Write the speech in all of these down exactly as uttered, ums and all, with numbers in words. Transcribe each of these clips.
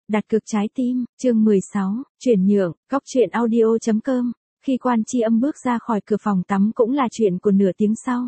Đặt cược trái tim, chương mười sáu, chuyển nhượng, góc truyện audio chấm com. Khi Quan Chi Âm bước ra khỏi cửa phòng tắm cũng là chuyện của nửa tiếng sau.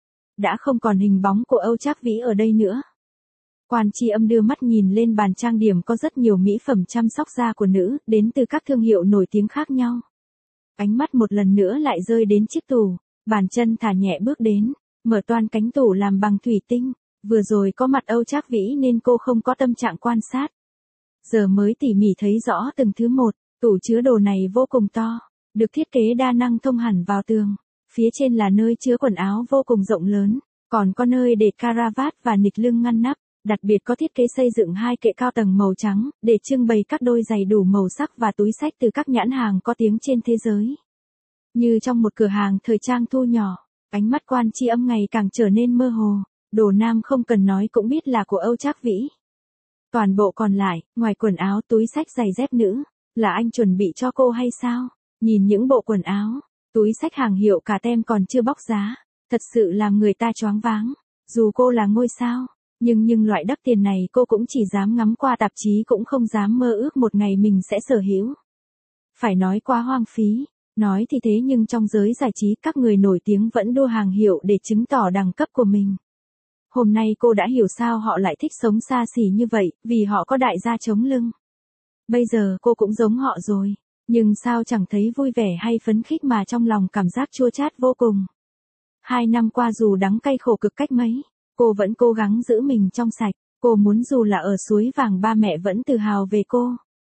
Đã không còn hình bóng của Âu Trác Vĩ ở đây nữa. Quan Chi Âm đưa mắt nhìn lên bàn trang điểm có rất nhiều mỹ phẩm chăm sóc da của nữ, đến từ các thương hiệu nổi tiếng khác nhau. Ánh mắt một lần nữa lại rơi đến chiếc tủ, bàn chân thả nhẹ bước đến, mở toang cánh tủ làm bằng thủy tinh. Vừa rồi có mặt Âu Trác Vĩ nên cô không có tâm trạng quan sát. Giờ mới tỉ mỉ thấy rõ từng thứ một, tủ chứa đồ này vô cùng to, được thiết kế đa năng thông hẳn vào tường. Phía trên là nơi chứa quần áo vô cùng rộng lớn, còn có nơi để caravat và nịt lưng ngăn nắp. Đặc biệt có thiết kế xây dựng hai kệ cao tầng màu trắng, để trưng bày các đôi giày đủ màu sắc và túi xách từ các nhãn hàng có tiếng trên thế giới. Như trong một cửa hàng thời trang thu nhỏ, ánh mắt Quan Chi Âm ngày càng trở nên mơ hồ. Đồ nam không cần nói cũng biết là của Âu Trác Vĩ. Toàn bộ còn lại, ngoài quần áo, túi xách, giày dép nữ, là anh chuẩn bị cho cô hay sao? Nhìn những bộ quần áo, túi xách hàng hiệu cả tem còn chưa bóc giá, thật sự làm người ta choáng váng. Dù cô là ngôi sao, nhưng nhưng loại đắt tiền này cô cũng chỉ dám ngắm qua tạp chí, cũng không dám mơ ước một ngày mình sẽ sở hữu. Phải nói quá hoang phí. Nói thì thế nhưng trong giới giải trí các người nổi tiếng vẫn đua hàng hiệu để chứng tỏ đẳng cấp của mình. Hôm nay cô đã hiểu sao họ lại thích sống xa xỉ như vậy, vì họ có đại gia chống lưng. Bây giờ cô cũng giống họ rồi, nhưng sao chẳng thấy vui vẻ hay phấn khích mà trong lòng cảm giác chua chát vô cùng. Hai năm qua dù đắng cay khổ cực cách mấy, cô vẫn cố gắng giữ mình trong sạch, cô muốn dù là ở suối vàng ba mẹ vẫn tự hào về cô.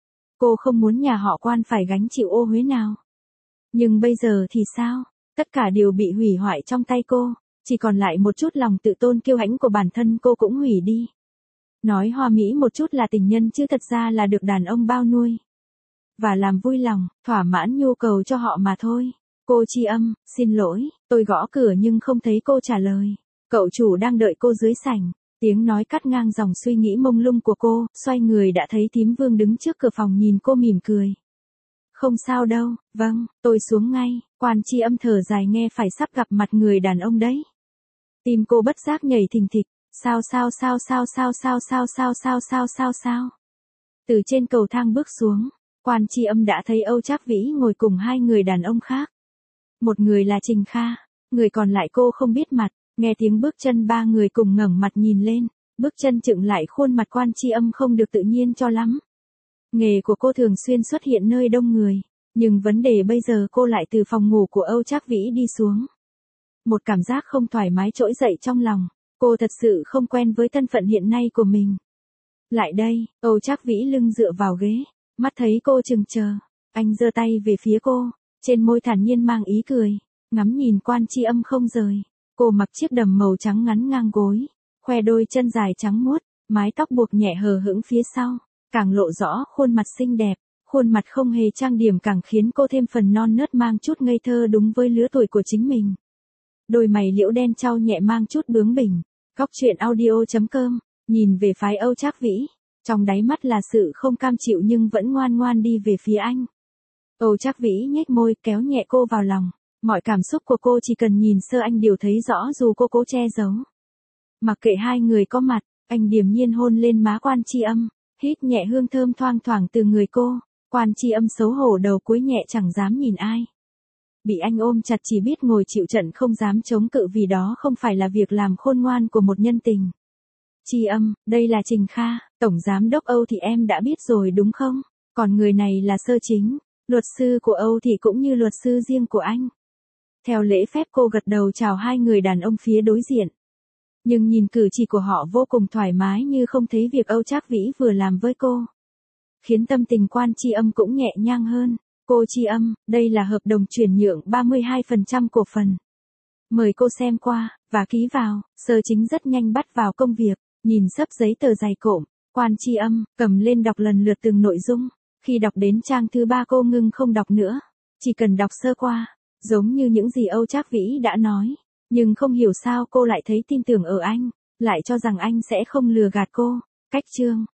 Cô không muốn nhà họ Quan phải gánh chịu ô uế nào. Nhưng bây giờ thì sao? Tất cả đều bị hủy hoại trong tay cô. Chỉ còn lại một chút lòng tự tôn kiêu hãnh của bản thân cô cũng hủy đi. Nói hoa mỹ một chút là tình nhân chứ thật ra là được đàn ông bao nuôi. Và làm vui lòng, thỏa mãn nhu cầu cho họ mà thôi. Cô Chi Âm, xin lỗi, tôi gõ cửa nhưng không thấy cô trả lời. Cậu chủ đang đợi cô dưới sảnh. Tiếng nói cắt ngang dòng suy nghĩ mông lung của cô, xoay người đã thấy thím Vương đứng trước cửa phòng nhìn cô mỉm cười. Không sao đâu, vâng, tôi xuống ngay. Quan Chi Âm thở dài nghe phải sắp gặp mặt người đàn ông đấy. Tim cô bất giác nhảy thình thịch, sao sao sao sao sao sao sao sao sao sao sao sao. Từ trên cầu thang bước xuống, Quan Chi Âm đã thấy Âu Trác Vĩ ngồi cùng hai người đàn ông khác. Một người là Trình Kha, người còn lại cô không biết mặt, nghe tiếng bước chân ba người cùng ngẩng mặt nhìn lên, bước chân chững lại khuôn mặt Quan Chi Âm không được tự nhiên cho lắm. Nghề của cô thường xuyên xuất hiện nơi đông người, nhưng vấn đề bây giờ cô lại từ phòng ngủ của Âu Trác Vĩ đi xuống. Một cảm giác không thoải mái trỗi dậy trong lòng, cô thật sự không quen với thân phận hiện nay của mình. Lại đây, Âu Trác Vĩ lưng dựa vào ghế, mắt thấy cô chừng chờ, anh giơ tay về phía cô, trên môi thản nhiên mang ý cười, ngắm nhìn Quan Chi Âm không rời. Cô mặc chiếc đầm màu trắng ngắn ngang gối, khoe đôi chân dài trắng muốt, mái tóc buộc nhẹ hờ hững phía sau, càng lộ rõ khuôn mặt xinh đẹp. Khuôn mặt không hề trang điểm càng khiến cô thêm phần non nớt mang chút ngây thơ đúng với lứa tuổi của chính mình. Đôi mày liễu đen trao nhẹ mang chút bướng bỉnh. Góc truyện audio chấm com, nhìn về phái Âu Trác Vĩ, trong đáy mắt là sự không cam chịu nhưng vẫn ngoan ngoan đi về phía anh. Âu Trác Vĩ nhếch môi kéo nhẹ cô vào lòng, mọi cảm xúc của cô chỉ cần nhìn sơ anh đều thấy rõ dù cô cố che giấu. Mặc kệ hai người có mặt, anh điềm nhiên hôn lên má Quan Chi Âm, hít nhẹ hương thơm thoang thoảng từ người cô. Quan Chi Âm xấu hổ đầu cúi nhẹ chẳng dám nhìn ai. Bị anh ôm chặt chỉ biết ngồi chịu trận không dám chống cự vì đó không phải là việc làm khôn ngoan của một nhân tình. Chi Âm, đây là Trình Kha, Tổng Giám đốc Âu thì em đã biết rồi đúng không? Còn người này là Sơ Chính, luật sư của Âu thì cũng như luật sư riêng của anh. Theo lễ phép cô gật đầu chào hai người đàn ông phía đối diện. Nhưng nhìn cử chỉ của họ vô cùng thoải mái như không thấy việc Âu Trác Vĩ vừa làm với cô. Khiến tâm tình Quan Chi Âm cũng nhẹ nhàng hơn. Cô Chi Âm, đây là hợp đồng chuyển nhượng ba mươi hai phần trăm cổ phần. Mời cô xem qua, và ký vào. Sơ Chính rất nhanh bắt vào công việc, nhìn xấp giấy tờ dày cộm. Quan Chi Âm, cầm lên đọc lần lượt từng nội dung. Khi đọc đến trang thứ ba cô ngưng không đọc nữa. Chỉ cần đọc sơ qua, giống như những gì Âu Trác Vĩ đã nói. Nhưng không hiểu sao cô lại thấy tin tưởng ở anh, lại cho rằng anh sẽ không lừa gạt cô. Cách chương.